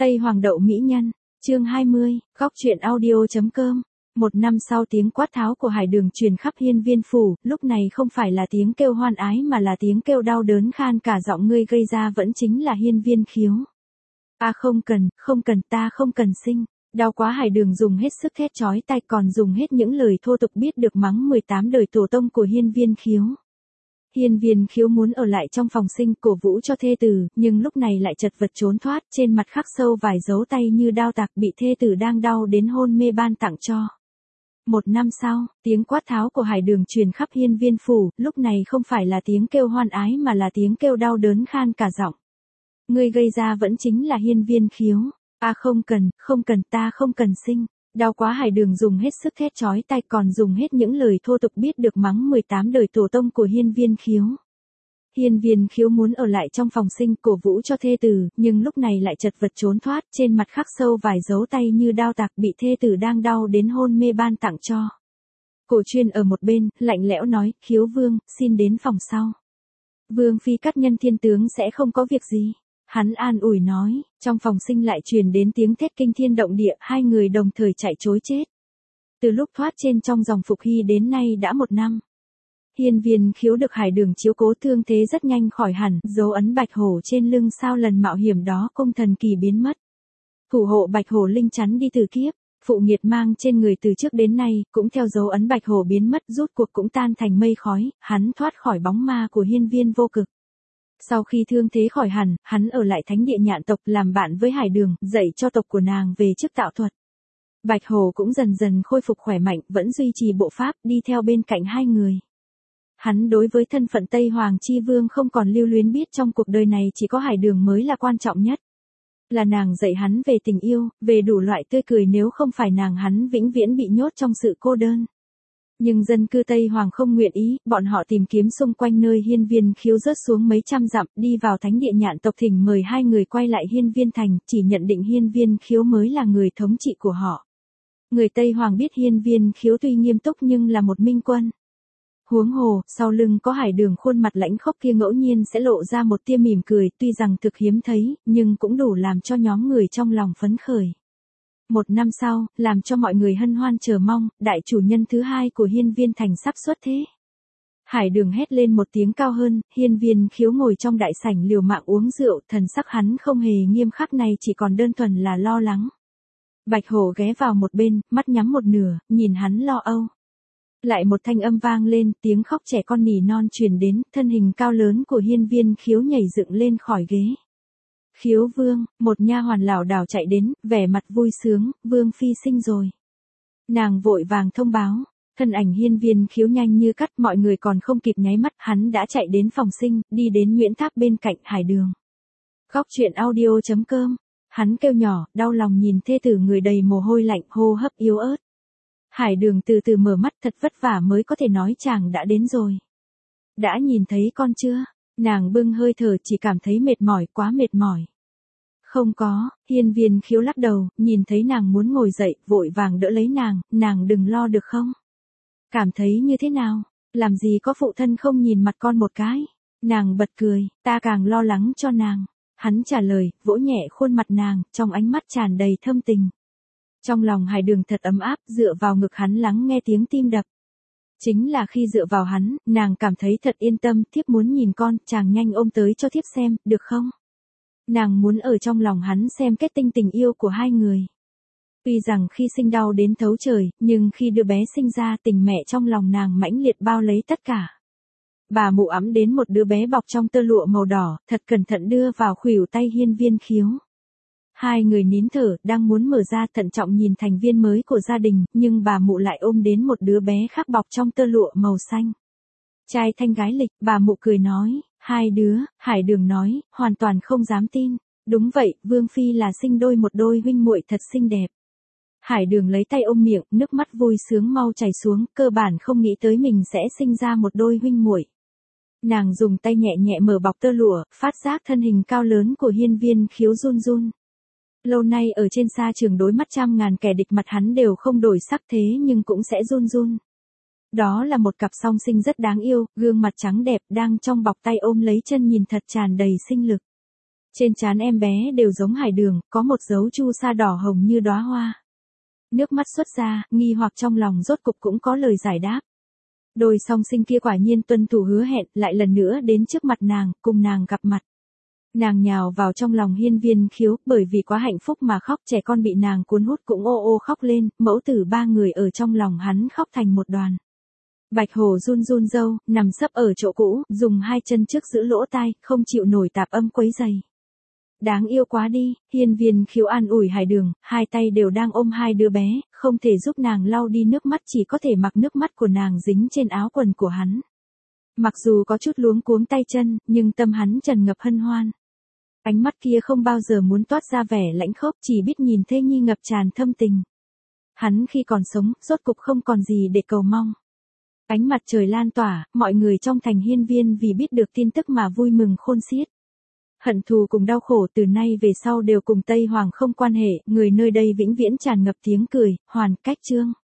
Tây Hoàng đậu mỹ nhân, chương 20, góc truyện audio.com. Một năm sau tiếng quát tháo của Hải Đường truyền khắp Hiên Viên phủ, lúc này không phải là tiếng kêu hoan ái mà là tiếng kêu đau đớn khan cả giọng, ngươi gây ra vẫn chính là Hiên Viên Khiếu. Không cần, ta không cần sinh. Đau quá, Hải Đường dùng hết sức thét chói tai, còn dùng hết những lời thô tục biết được mắng 18 đời tổ tông của Hiên Viên Khiếu. Hiên Viên Khiếu muốn ở lại trong phòng sinh cổ vũ cho thê tử, nhưng lúc này lại chật vật trốn thoát, trên mặt khắc sâu vài dấu tay như đao tạc, bị thê tử đang đau đến hôn mê ban tặng cho. Một năm sau, tiếng quát tháo của Hải Đường truyền khắp Hiên Viên phủ, lúc này không phải là tiếng kêu hoan ái mà là tiếng kêu đau đớn khan cả giọng. Ngươi gây ra vẫn chính là Hiên Viên Khiếu. Không cần, ta không cần sinh. Đau quá, Hải Đường dùng hết sức thét chói tai, còn dùng hết những lời thô tục biết được mắng 18 đời tổ tông của Hiên Viên Khiếu. Hiên Viên Khiếu muốn ở lại trong phòng sinh cổ vũ cho thê tử, nhưng lúc này lại chật vật trốn thoát, trên mặt khắc sâu vài dấu tay như đao tạc, bị thê tử đang đau đến hôn mê ban tặng cho. Cổ Chuyên ở một bên, lạnh lẽo nói, Khiếu vương, xin đến phòng sau. Vương phi cắt nhân thiên tướng sẽ không có việc gì. Hắn an ủi nói, trong phòng sinh lại truyền đến tiếng thét kinh thiên động địa, hai người đồng thời chạy trối chết. Từ lúc thoát trên trong dòng Phục Hy đến nay đã 1 năm. Hiên Viên Khiếu được Hải Đường chiếu cố thương thế rất nhanh khỏi hẳn, dấu ấn bạch hổ trên lưng sau lần mạo hiểm đó công thần kỳ biến mất. Thủ hộ bạch hổ linh chắn đi từ kiếp, phụ nghiệt mang trên người từ trước đến nay, cũng theo dấu ấn bạch hổ biến mất, rút cuộc cũng tan thành mây khói, hắn thoát khỏi bóng ma của Hiên Viên vô cực. Sau khi thương thế khỏi hẳn, hắn ở lại thánh địa nhạn tộc làm bạn với Hải Đường, dạy cho tộc của nàng về chức tạo thuật. Bạch hổ cũng dần dần khôi phục khỏe mạnh, vẫn duy trì bộ pháp, đi theo bên cạnh hai người. Hắn đối với thân phận Tây Hoàng Chi Vương không còn lưu luyến, biết trong cuộc đời này chỉ có Hải Đường mới là quan trọng nhất. Là nàng dạy hắn về tình yêu, về đủ loại tươi cười, nếu không phải nàng hắn vĩnh viễn bị nhốt trong sự cô đơn. Nhưng dân cư Tây Hoàng không nguyện ý, bọn họ tìm kiếm xung quanh nơi Hiên Viên Khiếu rớt xuống mấy trăm dặm, đi vào thánh địa nhạn tộc thỉnh mời hai người quay lại Hiên Viên thành, chỉ nhận định Hiên Viên Khiếu mới là người thống trị của họ. Người Tây Hoàng biết Hiên Viên Khiếu tuy nghiêm túc nhưng là một minh quân. Huống hồ, sau lưng có Hải Đường khuôn mặt lãnh khốc kia ngẫu nhiên sẽ lộ ra một tia mỉm cười, tuy rằng thực hiếm thấy, nhưng cũng đủ làm cho nhóm người trong lòng phấn khởi. 1 năm sau, làm cho mọi người hân hoan chờ mong, đại chủ nhân thứ hai của Hiên Viên thành sắp xuất thế. Hải Đường hét lên một tiếng cao hơn, Hiên Viên Khiếu ngồi trong đại sảnh liều mạng uống rượu, thần sắc hắn không hề nghiêm khắc này, chỉ còn đơn thuần là lo lắng. Bạch hổ ghé vào một bên, mắt nhắm một nửa, nhìn hắn lo âu. Lại một thanh âm vang lên, tiếng khóc trẻ con nỉ non truyền đến, thân hình cao lớn của Hiên Viên Khiếu nhảy dựng lên khỏi ghế. Khiếu vương, một nha hoàn lảo đảo chạy đến, vẻ mặt vui sướng, vương phi sinh rồi. Nàng vội vàng thông báo, thân ảnh Hiên Viên Khiếu nhanh như cắt, mọi người còn không kịp nháy mắt, hắn đã chạy đến phòng sinh, đi đến Nguyễn Tháp bên cạnh Hải Đường. Góc truyện audio.com, hắn kêu nhỏ, đau lòng nhìn thê tử người đầy mồ hôi lạnh, hô hấp yếu ớt. Hải Đường từ từ mở mắt, thật vất vả mới có thể nói, chàng đã đến rồi. Đã nhìn thấy con chưa? Nàng bưng hơi thở, chỉ cảm thấy mệt mỏi, quá mệt mỏi. Không có, Hiên Viên Khiếu lắc đầu, nhìn thấy nàng muốn ngồi dậy, vội vàng đỡ lấy nàng đừng lo được không? Cảm thấy như thế nào? Làm gì có phụ thân không nhìn mặt con một cái? Nàng bật cười, ta càng lo lắng cho nàng. Hắn trả lời, vỗ nhẹ khuôn mặt nàng, trong ánh mắt tràn đầy thâm tình. Trong lòng Hải Đường thật ấm áp, dựa vào ngực hắn lắng nghe tiếng tim đập. Chính là khi dựa vào hắn, nàng cảm thấy thật yên tâm, thiếp muốn nhìn con, chàng nhanh ôm tới cho thiếp xem, được không? Nàng muốn ở trong lòng hắn xem kết tinh tình yêu của hai người. Tuy rằng khi sinh đau đến thấu trời, nhưng khi đứa bé sinh ra, tình mẹ trong lòng nàng mãnh liệt bao lấy tất cả. Bà mụ ẵm đến một đứa bé bọc trong tơ lụa màu đỏ, thật cẩn thận đưa vào khuỷu tay Hiên Viên Khiếu. Hai người nín thở, đang muốn mở ra, thận trọng nhìn thành viên mới của gia đình, nhưng bà mụ lại ôm đến một đứa bé khác bọc trong tơ lụa màu xanh. Trai thanh gái lịch, bà mụ cười nói, hai đứa, Hải Đường nói, hoàn toàn không dám tin. Đúng vậy, vương phi là sinh đôi, một đôi huynh muội thật xinh đẹp. Hải Đường lấy tay ôm miệng, nước mắt vui sướng mau chảy xuống, cơ bản không nghĩ tới mình sẽ sinh ra một đôi huynh muội. Nàng dùng tay nhẹ nhẹ mở bọc tơ lụa, phát giác thân hình cao lớn của Hiên Viên Khiếu run run. Lâu nay ở trên sa trường đối mắt trăm ngàn kẻ địch, mặt hắn đều không đổi sắc, thế nhưng cũng sẽ run run. Đó là một cặp song sinh rất đáng yêu, gương mặt trắng đẹp, đang trong bọc tay ôm lấy chân, nhìn thật tràn đầy sinh lực. Trên trán em bé đều giống Hải Đường, có một dấu chu sa đỏ hồng như đóa hoa. Nước mắt xuất ra, nghi hoặc trong lòng rốt cục cũng có lời giải đáp. Đôi song sinh kia quả nhiên tuân thủ hứa hẹn, lại lần nữa đến trước mặt nàng, cùng nàng gặp mặt. Nàng nhào vào trong lòng Hiên Viên Khiếu, bởi vì quá hạnh phúc mà khóc, trẻ con bị nàng cuốn hút cũng ô ô khóc lên, mẫu tử ba người ở trong lòng hắn khóc thành một đoàn. Bạch Hổ run run râu, nằm sấp ở chỗ cũ, dùng hai chân trước giữ lỗ tai, không chịu nổi tạp âm quấy dày. Đáng yêu quá đi, Hiên Viên Khiếu an ủi Hải Đường, hai tay đều đang ôm hai đứa bé, không thể giúp nàng lau đi nước mắt, chỉ có thể mặc nước mắt của nàng dính trên áo quần của hắn. Mặc dù có chút luống cuống tay chân, nhưng tâm hắn tràn ngập hân hoan. Ánh mắt kia không bao giờ muốn toát ra vẻ lãnh khốc, chỉ biết nhìn thê nhi ngập tràn thâm tình. Hắn khi còn sống, rốt cục không còn gì để cầu mong. Ánh mặt trời lan tỏa, mọi người trong thành Hiên Viên vì biết được tin tức mà vui mừng khôn xiết. Hận thù cùng đau khổ từ nay về sau đều cùng Tây Hoàng không quan hệ, người nơi đây vĩnh viễn tràn ngập tiếng cười, hoàn cách chương.